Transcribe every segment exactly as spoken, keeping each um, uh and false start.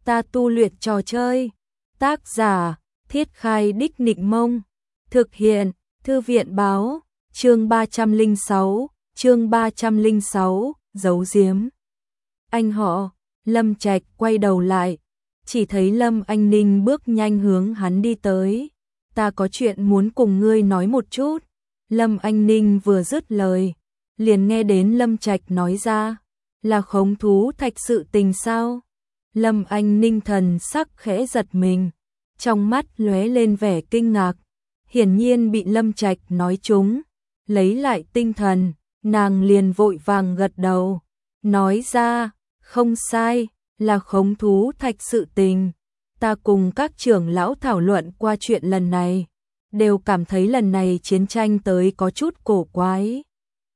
ta tu luyện trò chơi. Tác giả, Thiết Khai Đích Nịnh Mông. Thực hiện, Thư viện Báo. Chương ba trăm lẻ sáu, chương ba trăm lẻ sáu, giấu giếm. Anh họ, Lâm Trạch quay đầu lại, chỉ thấy Lâm Anh Ninh bước nhanh hướng hắn đi tới. Ta có chuyện muốn cùng ngươi nói một chút. Lâm Anh Ninh vừa dứt lời, liền nghe đến Lâm Trạch nói ra, là khống thú thạch sự tình sao? Lâm Anh Ninh thần sắc khẽ giật mình, trong mắt lóe lên vẻ kinh ngạc, hiển nhiên bị Lâm Trạch nói trúng, lấy lại tinh thần, nàng liền vội vàng gật đầu, nói ra, không sai, là khống thú thạch sự tình. Ta cùng các trưởng lão thảo luận qua chuyện lần này, đều cảm thấy lần này chiến tranh tới có chút cổ quái.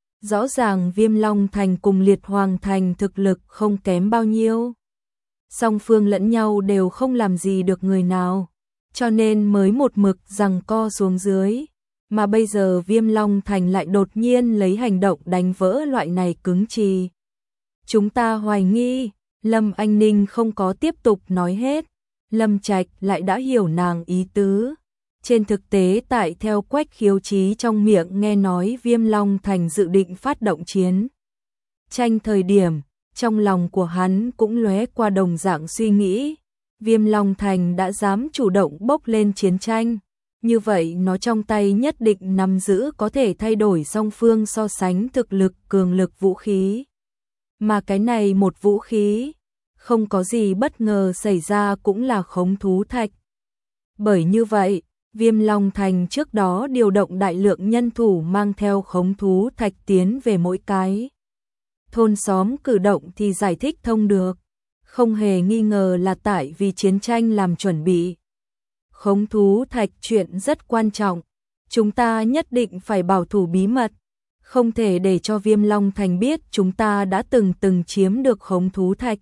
Rõ ràng Viêm Long Thành cùng Liệt Hoàng Thành thực lực không kém bao nhiêu. Song phương lẫn nhau đều không làm gì được người nào, cho nên mới một mực giằng co xuống dưới. Mà bây giờ Viêm Long Thành lại đột nhiên lấy hành động đánh vỡ loại này cứng trì. Chúng ta hoài nghi, Lâm Anh Ninh không có tiếp tục nói hết. Lâm Trạch lại đã hiểu nàng ý tứ. Trên thực tế tại theo Quách Khiếu Chí trong miệng nghe nói Viêm Long Thành dự định phát động chiến tranh thời điểm, trong lòng của hắn cũng lóe qua đồng dạng suy nghĩ. Viêm Long Thành đã dám chủ động bốc lên chiến tranh, như vậy nó trong tay nhất định nắm giữ có thể thay đổi song phương so sánh thực lực cường lực vũ khí. Mà cái này một vũ khí, không có gì bất ngờ xảy ra cũng là khống thú thạch. Bởi như vậy, Viêm Long Thành trước đó điều động đại lượng nhân thủ mang theo khống thú thạch tiến về mỗi cái thôn xóm cử động thì giải thích thông được. Không hề nghi ngờ là tại vì chiến tranh làm chuẩn bị. Khống thú thạch chuyện rất quan trọng, chúng ta nhất định phải bảo thủ bí mật, không thể để cho Viêm Long Thành biết chúng ta đã từng từng chiếm được khống thú thạch.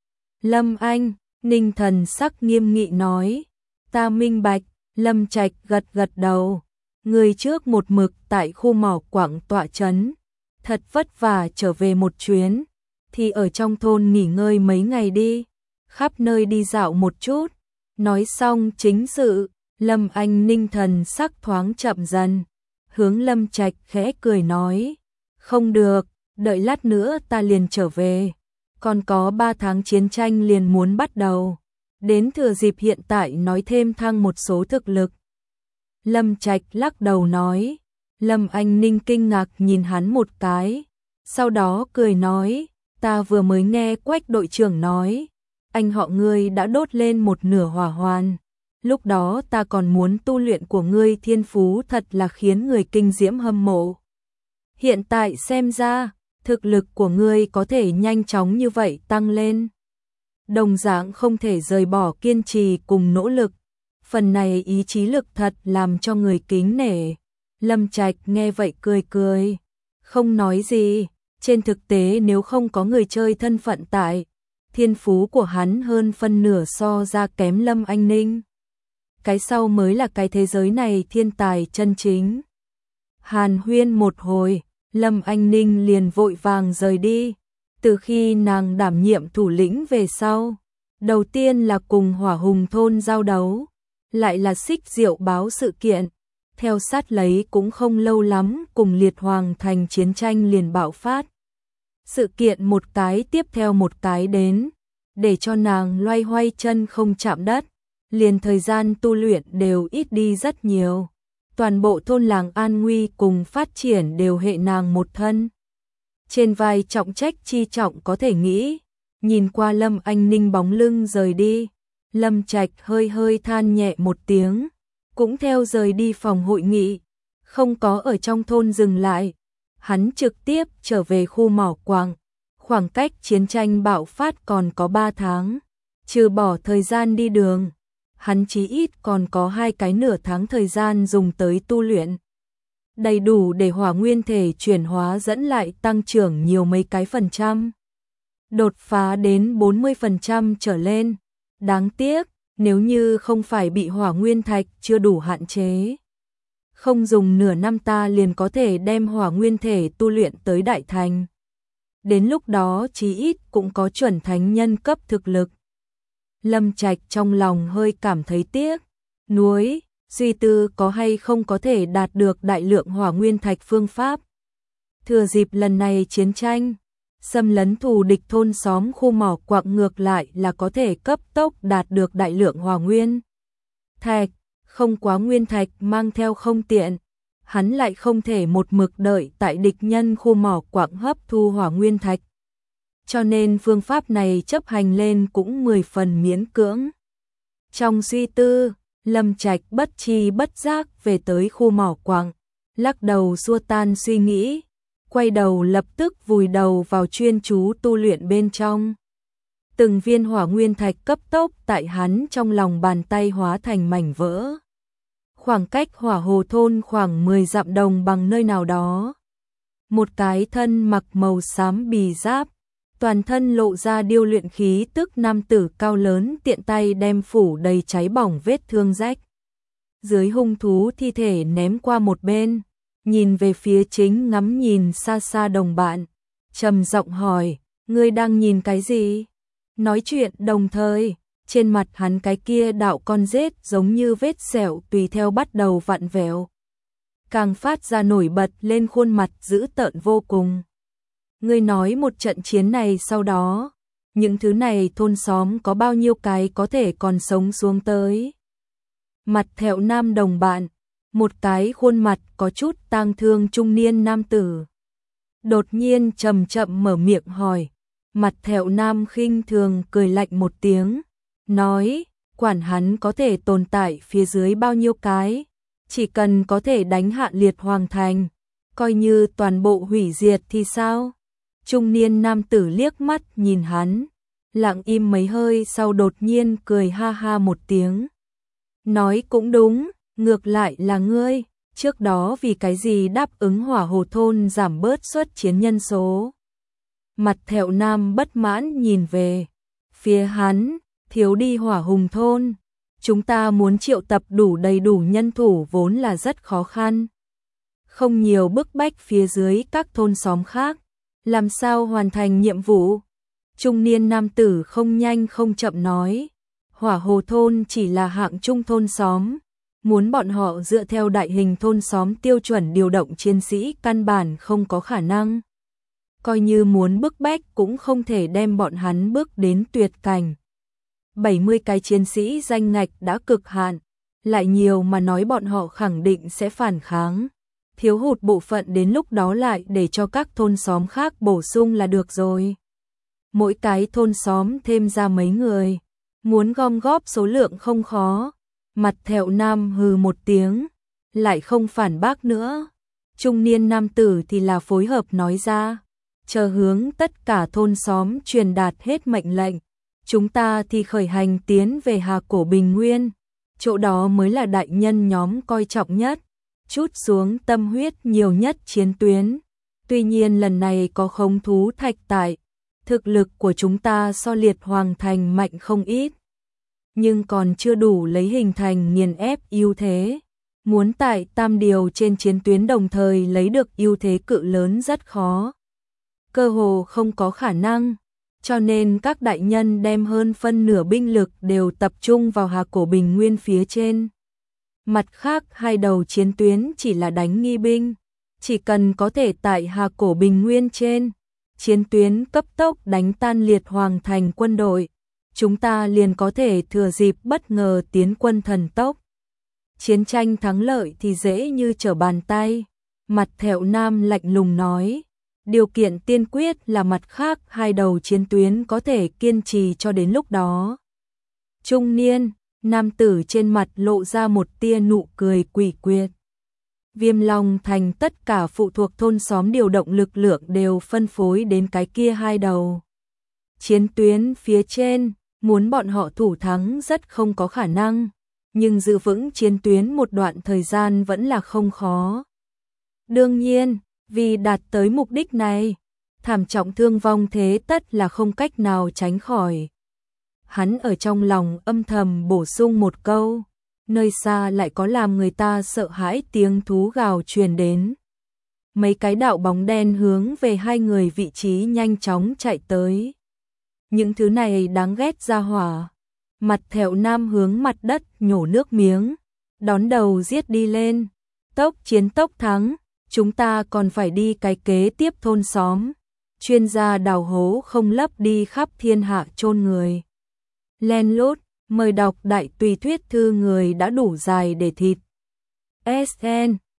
Lâm Anh Ninh thần sắc nghiêm nghị nói, ta minh bạch. Lâm Trạch gật gật đầu, người trước một mực tại khu mỏ quặng tọa trấn, thật vất vả trở về một chuyến, thì ở trong thôn nghỉ ngơi mấy ngày đi, khắp nơi đi dạo một chút. Nói xong chính sự, Lâm Anh Ninh thần sắc thoáng chậm dần, hướng Lâm Trạch khẽ cười nói, không được, đợi lát nữa ta liền trở về, còn có ba tháng chiến tranh liền muốn bắt đầu. Đến thừa dịp hiện tại nói thêm thăng một số thực lực. Lâm Trạch lắc đầu nói. Lâm Anh Ninh kinh ngạc nhìn hắn một cái, sau đó cười nói, ta vừa mới nghe Quách đội trưởng nói, anh họ ngươi đã đốt lên một nửa hỏa hoàn. Lúc đó ta còn muốn tu luyện của ngươi thiên phú thật là khiến người kinh diễm hâm mộ. Hiện tại xem ra, thực lực của ngươi có thể nhanh chóng như vậy tăng lên. Đồng dạng không thể rời bỏ kiên trì cùng nỗ lực. Phần này ý chí lực thật làm cho người kính nể. Lâm Trạch nghe vậy cười cười, không nói gì. Trên thực tế nếu không có người chơi thân phận tại, thiên phú của hắn hơn phân nửa so ra kém Lâm Anh Ninh. Cái sau mới là cái thế giới này thiên tài chân chính. Hàn huyên một hồi, Lâm Anh Ninh liền vội vàng rời đi. Từ khi nàng đảm nhiệm thủ lĩnh về sau, đầu tiên là cùng Hỏa Hùng thôn giao đấu, lại là Xích Diệu báo sự kiện, theo sát lấy cũng không lâu lắm cùng Liệt Hoàng Thành chiến tranh liền bạo phát. Sự kiện một cái tiếp theo một cái đến, để cho nàng loay hoay chân không chạm đất, liền thời gian tu luyện đều ít đi rất nhiều. Toàn bộ thôn làng an nguy cùng phát triển đều hệ nàng một thân. Trên vai trọng trách chi trọng có thể nghĩ, nhìn qua Lâm Anh Ninh bóng lưng rời đi, Lâm Trạch hơi hơi than nhẹ một tiếng, cũng theo rời đi phòng hội nghị, không có ở trong thôn dừng lại, hắn trực tiếp trở về khu mỏ quặng, khoảng cách chiến tranh bạo phát còn có ba tháng, trừ bỏ thời gian đi đường, hắn chí ít còn có hai cái nửa tháng thời gian dùng tới tu luyện. Đầy đủ để hỏa nguyên thể chuyển hóa dẫn lại tăng trưởng nhiều mấy cái phần trăm. Đột phá đến bốn mươi phần trăm trở lên. Đáng tiếc, nếu như không phải bị hỏa nguyên thạch chưa đủ hạn chế. Không dùng nửa năm ta liền có thể đem hỏa nguyên thể tu luyện tới đại thành. Đến lúc đó chí ít cũng có chuẩn thánh nhân cấp thực lực. Lâm Trạch trong lòng hơi cảm thấy tiếc, nuối, suy tư có hay không có thể đạt được đại lượng hỏa nguyên thạch phương pháp. Thừa dịp lần này chiến tranh, xâm lấn thù địch thôn xóm khu mỏ quặng ngược lại là có thể cấp tốc đạt được đại lượng hỏa nguyên thạch, không quá nguyên thạch mang theo không tiện, hắn lại không thể một mực đợi tại địch nhân khu mỏ quặng hấp thu hỏa nguyên thạch. Cho nên phương pháp này chấp hành lên cũng mười phần miễn cưỡng. Trong suy tư, Lâm Trạch bất tri bất giác về tới khu mỏ quặng, lắc đầu xua tan suy nghĩ, quay đầu lập tức vùi đầu vào chuyên chú tu luyện bên trong. Từng viên hỏa nguyên thạch cấp tốc tại hắn trong lòng bàn tay hóa thành mảnh vỡ. Khoảng cách hỏa hồ thôn khoảng mười dặm đồng bằng nơi nào đó. Một cái thân mặc màu xám bì giáp, toàn thân lộ ra điêu luyện khí tức nam tử cao lớn tiện tay đem phủ đầy cháy bỏng vết thương rách. Dưới hung thú thi thể ném qua một bên, nhìn về phía chính ngắm nhìn xa xa đồng bạn, trầm giọng hỏi, ngươi đang nhìn cái gì? Nói chuyện đồng thời, trên mặt hắn cái kia đạo con rết giống như vết sẹo tùy theo bắt đầu vặn vẹo, càng phát ra nổi bật lên khuôn mặt dữ tợn vô cùng. Ngươi nói một trận chiến này sau đó, những thứ này thôn xóm có bao nhiêu cái có thể còn sống xuống tới? Mặt thẹo nam đồng bạn, một cái khuôn mặt có chút tang thương trung niên nam tử, đột nhiên chậm chậm mở miệng hỏi. Mặt thẹo nam khinh thường cười lạnh một tiếng, nói, quản hắn có thể tồn tại phía dưới bao nhiêu cái, chỉ cần có thể đánh hạ liệt hoàng thành, coi như toàn bộ hủy diệt thì sao? Trung niên nam tử liếc mắt nhìn hắn, lặng im mấy hơi sau đột nhiên cười ha ha một tiếng. Nói cũng đúng, ngược lại là ngươi, trước đó vì cái gì đáp ứng hỏa hồ thôn giảm bớt suất chiến nhân số? Mặt thẹo nam bất mãn nhìn về phía hắn, thiếu đi hỏa hùng thôn. Chúng ta muốn triệu tập đủ đầy đủ nhân thủ vốn là rất khó khăn. Không nhiều bức bách phía dưới các thôn xóm khác. Làm sao hoàn thành nhiệm vụ? Trung niên nam tử không nhanh không chậm nói. Hỏa hồ thôn chỉ là hạng trung thôn xóm. Muốn bọn họ dựa theo đại hình thôn xóm tiêu chuẩn điều động chiến sĩ căn bản không có khả năng. Coi như muốn bức bách cũng không thể đem bọn hắn bước đến tuyệt cảnh. bảy mươi cái chiến sĩ danh ngạch đã cực hạn, lại nhiều mà nói bọn họ khẳng định sẽ phản kháng. Thiếu hụt bộ phận đến lúc đó lại để cho các thôn xóm khác bổ sung là được rồi. Mỗi cái thôn xóm thêm ra mấy người, muốn gom góp số lượng không khó. Mặt thẹo nam hừ một tiếng, lại không phản bác nữa. Trung niên nam tử thì là phối hợp nói ra, chờ hướng tất cả thôn xóm truyền đạt hết mệnh lệnh, chúng ta thì khởi hành tiến về Hà Cổ Bình Nguyên, chỗ đó mới là đại nhân nhóm coi trọng nhất, chút xuống tâm huyết nhiều nhất chiến tuyến. Tuy nhiên lần này có khống thú thạch tại, thực lực của chúng ta so liệt hoàng thành mạnh không ít, nhưng còn chưa đủ lấy hình thành nghiền ép ưu thế. Muốn tại tam điều trên chiến tuyến đồng thời lấy được ưu thế cự lớn rất khó. Cơ hồ không có khả năng, cho nên các đại nhân đem hơn phân nửa binh lực đều tập trung vào Hà Cổ Bình Nguyên phía trên. Mặt khác hai đầu chiến tuyến chỉ là đánh nghi binh, chỉ cần có thể tại Hà Cổ Bình Nguyên trên chiến tuyến cấp tốc đánh tan liệt hoàng thành quân đội, chúng ta liền có thể thừa dịp bất ngờ tiến quân thần tốc. Chiến tranh thắng lợi thì dễ như trở bàn tay. Mặt thẹo nam lạnh lùng nói, điều kiện tiên quyết là mặt khác hai đầu chiến tuyến có thể kiên trì cho đến lúc đó. Trung niên, nam tử trên mặt lộ ra một tia nụ cười quỷ quyệt. Viêm Long thành tất cả phụ thuộc thôn xóm điều động lực lượng đều phân phối đến cái kia hai đầu chiến tuyến phía trên, muốn bọn họ thủ thắng rất không có khả năng, nhưng giữ vững chiến tuyến một đoạn thời gian vẫn là không khó. Đương nhiên, vì đạt tới mục đích này, thảm trọng thương vong thế tất là không cách nào tránh khỏi. Hắn ở trong lòng âm thầm bổ sung một câu, nơi xa lại có làm người ta sợ hãi tiếng thú gào truyền đến. Mấy cái đạo bóng đen hướng về hai người vị trí nhanh chóng chạy tới. Những thứ này đáng ghét ra hỏa, Mặt Thẹo Nam hướng mặt đất nhổ nước miếng, đón đầu giết đi lên. Tốc chiến tốc thắng, chúng ta còn phải đi cái kế tiếp thôn xóm. Chuyên gia đào hố không lấp đi khắp thiên hạ chôn người. Len lút, mời đọc đại tùy thuyết thư người đã đủ dài để thịt. ét en